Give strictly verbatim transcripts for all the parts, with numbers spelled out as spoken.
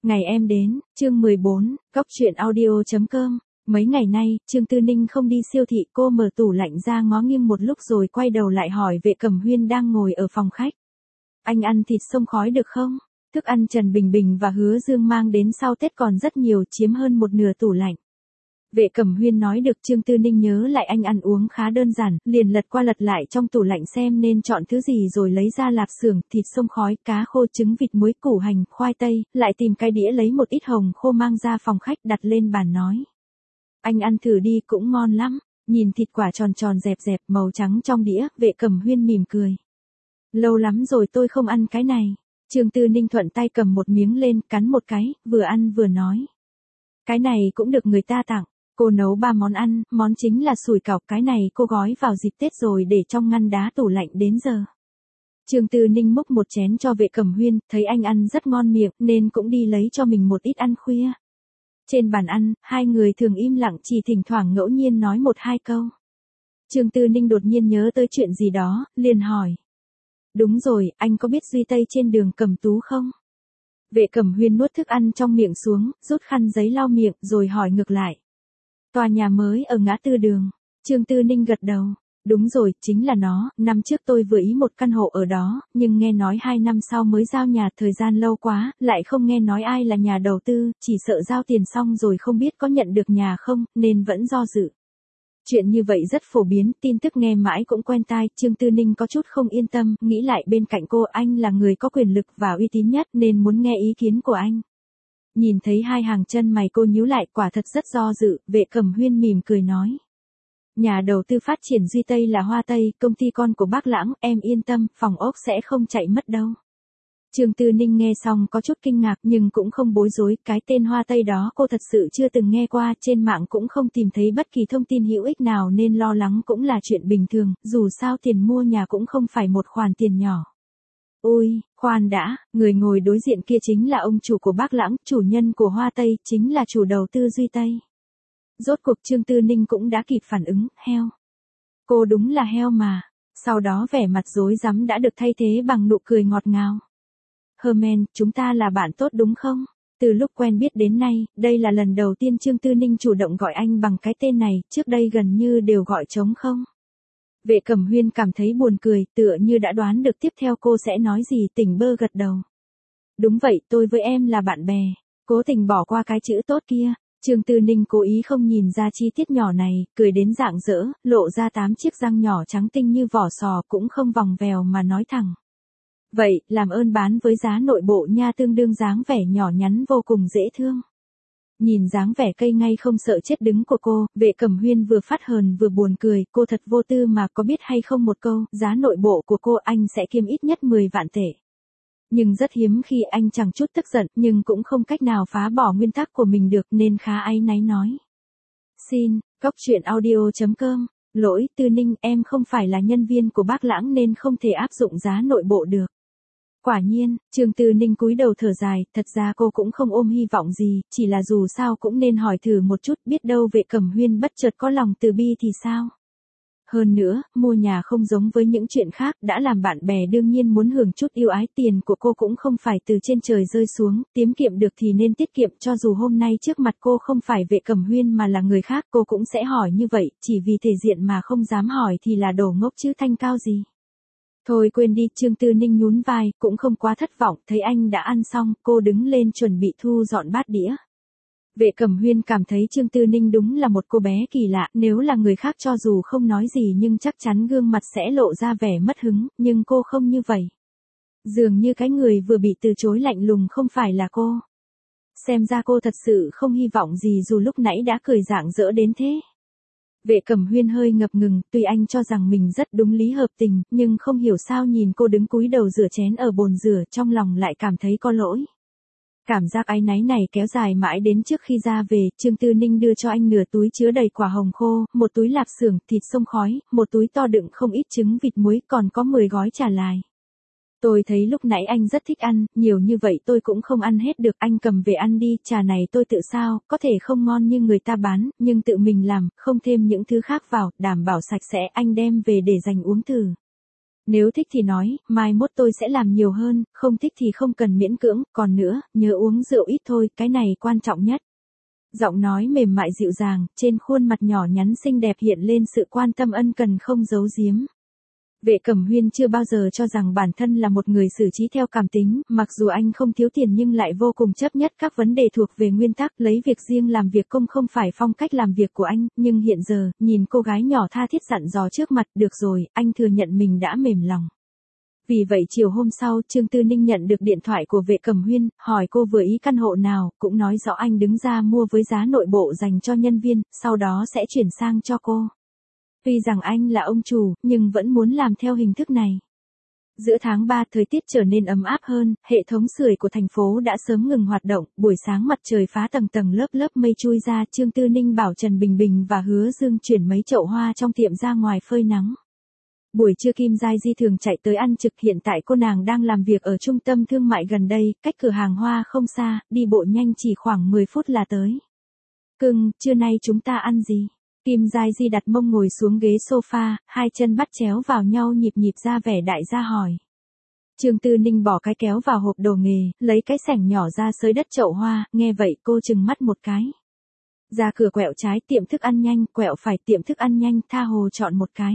Ngày em đến, chương mười bốn, cóc truyện audio chấm com. Mấy ngày nay, Trương Tư Ninh không đi siêu thị, cô mở tủ lạnh ra ngó nghiêng một lúc rồi quay đầu lại hỏi Vệ Cẩm Huyên đang ngồi ở phòng khách. Anh ăn thịt xông khói được không? Thức ăn Trần Bình Bình và Hứa Dương mang đến sau Tết còn rất nhiều, chiếm hơn một nửa tủ lạnh. Vệ Cẩm Huyên nói được. Trương Tư Ninh nhớ lại anh ăn uống khá đơn giản, liền lật qua lật lại trong tủ lạnh xem nên chọn thứ gì rồi lấy ra lạp xưởng, thịt xông khói, cá khô, trứng vịt, muối, củ hành, khoai tây, lại tìm cái đĩa lấy một ít hồng khô mang ra phòng khách đặt lên bàn nói. Anh ăn thử đi, cũng ngon lắm. Nhìn thịt quả tròn tròn dẹp dẹp màu trắng trong đĩa, Vệ Cẩm Huyên mỉm cười. Lâu lắm rồi tôi không ăn cái này. Trương Tư Ninh thuận tay cầm một miếng lên, cắn một cái, vừa ăn vừa nói. Cái này cũng được người ta tặng. Cô nấu ba món ăn, món chính là sủi cảo, cái này cô gói vào dịp Tết rồi để trong ngăn đá tủ lạnh đến giờ. Trương Tư Ninh múc một chén cho Vệ Cẩm Huyên, thấy anh ăn rất ngon miệng nên cũng đi lấy cho mình một ít ăn khuya. Trên bàn ăn, hai người thường im lặng, chỉ thỉnh thoảng ngẫu nhiên nói một hai câu. Trương Tư Ninh đột nhiên nhớ tới chuyện gì đó, liền hỏi. Đúng rồi, anh có biết Duy Tây trên đường Cẩm Tú không? Vệ Cẩm Huyên nuốt thức ăn trong miệng xuống, rút khăn giấy lau miệng rồi hỏi ngược lại. Tòa nhà mới ở ngã tư đường. Trương Tư Ninh gật đầu. Đúng rồi, chính là nó, năm trước tôi vừa ý một căn hộ ở đó, nhưng nghe nói hai năm sau mới giao nhà, thời gian lâu quá, lại không nghe nói ai là nhà đầu tư, chỉ sợ giao tiền xong rồi không biết có nhận được nhà không, nên vẫn do dự. Chuyện như vậy rất phổ biến, tin tức nghe mãi cũng quen tai, Trương Tư Ninh có chút không yên tâm, nghĩ lại bên cạnh cô anh là người có quyền lực và uy tín nhất nên muốn nghe ý kiến của anh. Nhìn thấy hai hàng chân mày cô nhíu lại, quả thật rất do dự, Vệ Cẩm Huyên mỉm cười nói. Nhà đầu tư phát triển Duy Tây là Hoa Tây, công ty con của bác Lãng, em yên tâm, phòng ốc sẽ không chạy mất đâu. Trương Tư Ninh nghe xong có chút kinh ngạc nhưng cũng không bối rối, cái tên Hoa Tây đó cô thật sự chưa từng nghe qua, trên mạng cũng không tìm thấy bất kỳ thông tin hữu ích nào nên lo lắng cũng là chuyện bình thường, dù sao tiền mua nhà cũng không phải một khoản tiền nhỏ. Ôi, khoan đã, người ngồi đối diện kia chính là ông chủ của bác Lãng, chủ nhân của Hoa Tây, chính là chủ đầu tư Duy Tây. Rốt cuộc Trương Tư Ninh cũng đã kịp phản ứng, heo. Cô đúng là heo mà. Sau đó vẻ mặt rối rắm đã được thay thế bằng nụ cười ngọt ngào. Herman, chúng ta là bạn tốt đúng không? Từ lúc quen biết đến nay, đây là lần đầu tiên Trương Tư Ninh chủ động gọi anh bằng cái tên này, trước đây gần như đều gọi trống không. Vệ Cẩm Huyên cảm thấy buồn cười, tựa như đã đoán được tiếp theo cô sẽ nói gì, tỉnh bơ gật đầu. Đúng vậy, tôi với em là bạn bè. Cố tình bỏ qua cái chữ tốt kia. Trương Tư Ninh cố ý không nhìn ra chi tiết nhỏ này, cười đến rạng rỡ, lộ ra tám chiếc răng nhỏ trắng tinh như vỏ sò, cũng không vòng vèo mà nói thẳng. Vậy, làm ơn bán với giá nội bộ nha, tương đương dáng vẻ nhỏ nhắn vô cùng dễ thương. Nhìn dáng vẻ cây ngay không sợ chết đứng của cô, Vệ Cẩm Huyên vừa phát hờn vừa buồn cười, cô thật vô tư mà, có biết hay không một câu, giá nội bộ của cô anh sẽ kiếm ít nhất mười vạn tệ. Nhưng rất hiếm khi anh chẳng chút tức giận, nhưng cũng không cách nào phá bỏ nguyên tắc của mình được nên khá áy náy nói. Xin, cóc truyện audio chấm com, lỗi, Tư Ninh, em không phải là nhân viên của bác Lãng nên không thể áp dụng giá nội bộ được. Quả nhiên, Trương Tư Ninh cúi đầu thở dài, thật ra cô cũng không ôm hy vọng gì, chỉ là dù sao cũng nên hỏi thử một chút, biết đâu Vệ Cẩm Huyên bất chợt có lòng từ bi thì sao. Hơn nữa, mua nhà không giống với những chuyện khác, đã làm bạn bè đương nhiên muốn hưởng chút yêu ái, tiền của cô cũng không phải từ trên trời rơi xuống, tiết kiệm được thì nên tiết kiệm, cho dù hôm nay trước mặt cô không phải Vệ Cẩm Huyên mà là người khác, cô cũng sẽ hỏi như vậy, chỉ vì thể diện mà không dám hỏi thì là đồ ngốc chứ thanh cao gì. Thôi quên đi, Trương Tư Ninh nhún vai, cũng không quá thất vọng, thấy anh đã ăn xong, cô đứng lên chuẩn bị thu dọn bát đĩa. Vệ Cẩm Huyên cảm thấy Trương Tư Ninh đúng là một cô bé kỳ lạ, nếu là người khác cho dù không nói gì nhưng chắc chắn gương mặt sẽ lộ ra vẻ mất hứng, nhưng cô không như vậy. Dường như cái người vừa bị từ chối lạnh lùng không phải là cô. Xem ra cô thật sự không hy vọng gì dù lúc nãy đã cười rạng rỡ đến thế. Vệ Cẩm Huyên hơi ngập ngừng, tuy anh cho rằng mình rất đúng lý hợp tình, nhưng không hiểu sao nhìn cô đứng cúi đầu rửa chén ở bồn rửa, trong lòng lại cảm thấy có lỗi. Cảm giác áy náy này kéo dài mãi đến trước khi ra về, Trương Tư Ninh đưa cho anh nửa túi chứa đầy quả hồng khô, một túi lạp xưởng, thịt xông khói, một túi to đựng không ít trứng vịt muối, còn có mười gói trà lai. Tôi thấy lúc nãy anh rất thích ăn, nhiều như vậy tôi cũng không ăn hết được, anh cầm về ăn đi, trà này tôi tự sao, có thể không ngon như người ta bán, nhưng tự mình làm, không thêm những thứ khác vào, đảm bảo sạch sẽ, anh đem về để dành uống thử. Nếu thích thì nói, mai mốt tôi sẽ làm nhiều hơn, không thích thì không cần miễn cưỡng, còn nữa, nhớ uống rượu ít thôi, cái này quan trọng nhất. Giọng nói mềm mại dịu dàng, trên khuôn mặt nhỏ nhắn xinh đẹp hiện lên sự quan tâm ân cần không giấu giếm. Vệ Cẩm Huyên chưa bao giờ cho rằng bản thân là một người xử trí theo cảm tính, mặc dù anh không thiếu tiền nhưng lại vô cùng chấp nhất các vấn đề thuộc về nguyên tắc, lấy việc riêng làm việc công không phải phong cách làm việc của anh, nhưng hiện giờ, nhìn cô gái nhỏ tha thiết dặn dò trước mặt, được rồi, anh thừa nhận mình đã mềm lòng. Vì vậy chiều hôm sau, Trương Tư Ninh nhận được điện thoại của Vệ Cẩm Huyên, hỏi cô vừa ý căn hộ nào, cũng nói rõ anh đứng ra mua với giá nội bộ dành cho nhân viên, sau đó sẽ chuyển sang cho cô. Tuy rằng anh là ông chủ, nhưng vẫn muốn làm theo hình thức này. Giữa tháng ba thời tiết trở nên ấm áp hơn, hệ thống sưởi của thành phố đã sớm ngừng hoạt động, buổi sáng mặt trời phá tầng tầng lớp lớp mây chui ra, Trương Tư Ninh bảo Trần Bình Bình và Hứa Dương chuyển mấy chậu hoa trong tiệm ra ngoài phơi nắng. Buổi trưa Kim Giai Di thường chạy tới ăn trực, hiện tại cô nàng đang làm việc ở trung tâm thương mại gần đây, cách cửa hàng hoa không xa, đi bộ nhanh chỉ khoảng mười phút là tới. Cưng, trưa nay chúng ta ăn gì? Kim Giai Di đặt mông ngồi xuống ghế sofa, hai chân bắt chéo vào nhau nhịp nhịp ra vẻ đại gia hỏi. Trương Tư Ninh bỏ cái kéo vào hộp đồ nghề, lấy cái xẻng nhỏ ra xới đất chậu hoa, nghe vậy cô trừng mắt một cái. Ra cửa quẹo trái tiệm thức ăn nhanh, quẹo phải tiệm thức ăn nhanh, tha hồ chọn một cái.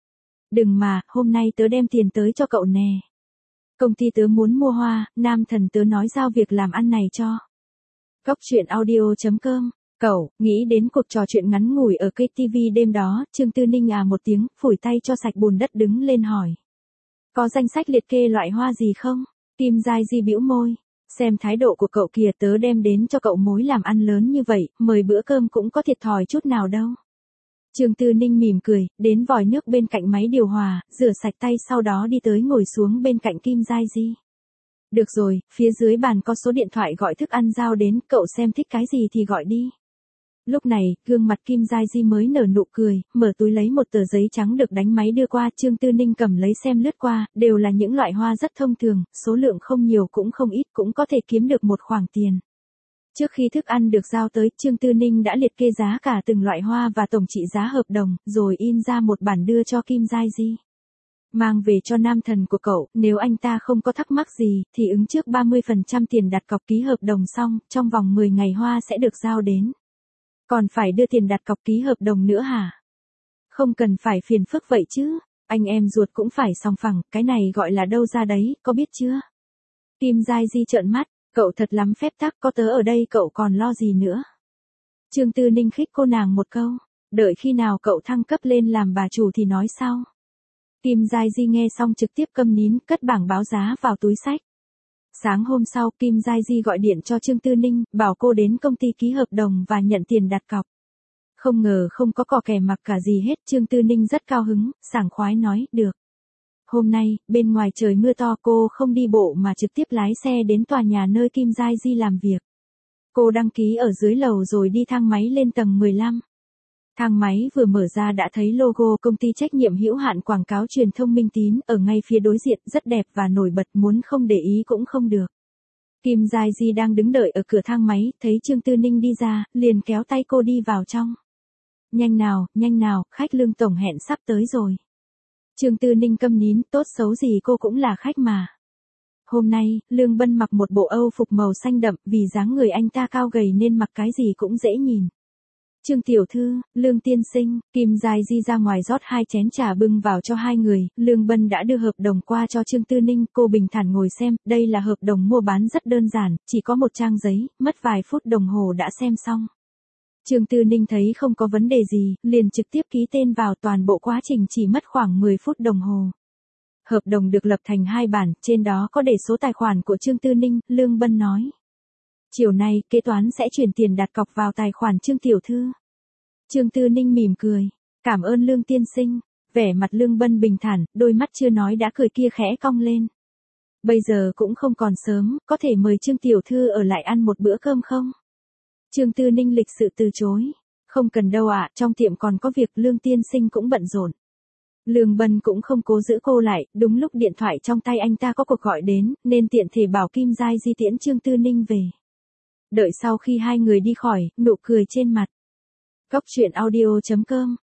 Đừng mà, hôm nay tớ đem tiền tới cho cậu nè. Công ty tớ muốn mua hoa, nam thần tớ nói giao việc làm ăn này cho. Cóc truyện audio chấm com. Cậu, nghĩ đến cuộc trò chuyện ngắn ngủi ở kênh ti vi đêm đó, Trương Tư Ninh à một tiếng, phủi tay cho sạch bùn đất đứng lên hỏi. Có danh sách liệt kê loại hoa gì không? Kim Giai Di bĩu môi. Xem thái độ của cậu kìa, tớ đem đến cho cậu mối làm ăn lớn như vậy, mời bữa cơm cũng có thiệt thòi chút nào đâu. Trương Tư Ninh mỉm cười, đến vòi nước bên cạnh máy điều hòa, rửa sạch tay sau đó đi tới ngồi xuống bên cạnh Kim Giai Di. Được rồi, phía dưới bàn có số điện thoại gọi thức ăn giao đến, cậu xem thích cái gì thì gọi đi. Lúc này, gương mặt Kim Giai Di mới nở nụ cười, mở túi lấy một tờ giấy trắng được đánh máy đưa qua, Trương Tư Ninh cầm lấy xem lướt qua, đều là những loại hoa rất thông thường, số lượng không nhiều cũng không ít, cũng có thể kiếm được một khoản tiền. Trước khi thức ăn được giao tới, Trương Tư Ninh đã liệt kê giá cả từng loại hoa và tổng trị giá hợp đồng, rồi in ra một bản đưa cho Kim Giai Di. Mang về cho nam thần của cậu, nếu anh ta không có thắc mắc gì, thì ứng trước ba mươi phần trăm tiền đặt cọc, ký hợp đồng xong, trong vòng mười ngày hoa sẽ được giao đến. Còn phải đưa tiền đặt cọc ký hợp đồng nữa hả? Không cần phải phiền phức vậy chứ, anh em ruột cũng phải sòng phẳng, cái này gọi là đâu ra đấy, có biết chưa? Kim Giai Di trợn mắt, cậu thật lắm phép tắc, có tớ ở đây cậu còn lo gì nữa? Trương Tư Ninh khích cô nàng một câu, đợi khi nào cậu thăng cấp lên làm bà chủ thì nói sau. Kim Giai Di nghe xong trực tiếp câm nín, cất bảng báo giá vào túi xách. Sáng hôm sau, Kim Giai Di gọi điện cho Trương Tư Ninh, bảo cô đến công ty ký hợp đồng và nhận tiền đặt cọc. Không ngờ không có cò kè mặc cả gì hết, Trương Tư Ninh rất cao hứng, sảng khoái nói, được. Hôm nay, bên ngoài trời mưa to, cô không đi bộ mà trực tiếp lái xe đến tòa nhà nơi Kim Giai Di làm việc. Cô đăng ký ở dưới lầu rồi đi thang máy lên tầng mười lăm. Thang máy vừa mở ra đã thấy logo công ty trách nhiệm hữu hạn quảng cáo truyền thông Minh Tín ở ngay phía đối diện, rất đẹp và nổi bật, muốn không để ý cũng không được. Kim Giai Di đang đứng đợi ở cửa thang máy, thấy Trương Tư Ninh đi ra, liền kéo tay cô đi vào trong. Nhanh nào, nhanh nào, khách Lương tổng hẹn sắp tới rồi. Trương Tư Ninh câm nín, tốt xấu gì cô cũng là khách mà. Hôm nay, Lương Bân mặc một bộ Âu phục màu xanh đậm, vì dáng người anh ta cao gầy nên mặc cái gì cũng dễ nhìn. Trương tiểu thư, Lương tiên sinh, Kim Giai Di ra ngoài rót hai chén trà bưng vào cho hai người, Lương Bân đã đưa hợp đồng qua cho Trương Tư Ninh, cô bình thản ngồi xem, đây là hợp đồng mua bán rất đơn giản, chỉ có một trang giấy, mất vài phút đồng hồ đã xem xong. Trương Tư Ninh thấy không có vấn đề gì, liền trực tiếp ký tên vào, toàn bộ quá trình chỉ mất khoảng mười phút đồng hồ. Hợp đồng được lập thành hai bản, trên đó có để số tài khoản của Trương Tư Ninh, Lương Bân nói. Chiều nay, kế toán sẽ chuyển tiền đặt cọc vào tài khoản Trương tiểu thư. Trương Tư Ninh mỉm cười, cảm ơn Lương tiên sinh, vẻ mặt Lương Bân bình thản, đôi mắt chưa nói đã cười kia khẽ cong lên. Bây giờ cũng không còn sớm, có thể mời Trương tiểu thư ở lại ăn một bữa cơm không? Trương Tư Ninh lịch sự từ chối, không cần đâu ạ, trong tiệm còn có việc, Lương tiên sinh cũng bận rộn. Lương Bân cũng không cố giữ cô lại, đúng lúc điện thoại trong tay anh ta có cuộc gọi đến, nên tiện thể bảo Kim Giai Di tiễn Trương Tư Ninh về. Đợi sau khi hai người đi khỏi, nụ cười trên mặt. Cóc truyện audio chấm com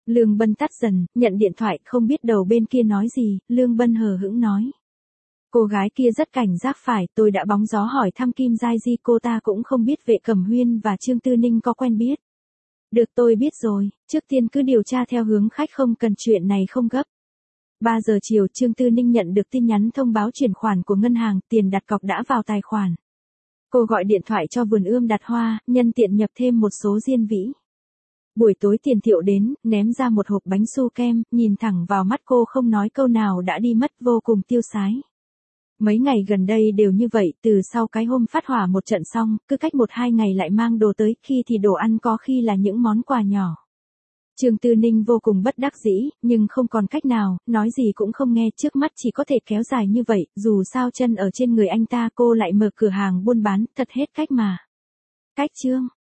Lương Bân tắt dần, nhận điện thoại không biết đầu bên kia nói gì, Lương Bân hờ hững nói. Cô gái kia rất cảnh giác phải, tôi đã bóng gió hỏi thăm Kim Giai Di, cô ta cũng không biết Vệ Cẩm Huyên và Trương Tư Ninh có quen biết. Được, tôi biết rồi, trước tiên cứ điều tra theo hướng khách, không cần, chuyện này không gấp. ba giờ chiều Trương Tư Ninh nhận được tin nhắn thông báo chuyển khoản của ngân hàng, tiền đặt cọc đã vào tài khoản. Cô gọi điện thoại cho vườn ươm đặt hoa, nhân tiện nhập thêm một số diên vĩ. Buổi tối Tiền Thiệu đến, ném ra một hộp bánh su kem, nhìn thẳng vào mắt cô không nói câu nào đã đi mất, vô cùng tiêu sái. Mấy ngày gần đây đều như vậy, từ sau cái hôm phát hỏa một trận xong, cứ cách một hai ngày lại mang đồ tới, khi thì đồ ăn, có khi là những món quà nhỏ. Trương Tư Ninh vô cùng bất đắc dĩ, nhưng không còn cách nào, nói gì cũng không nghe, trước mắt chỉ có thể kéo dài như vậy, dù sao chân ở trên người anh ta, cô lại mở cửa hàng buôn bán, thật hết cách mà. Cách chương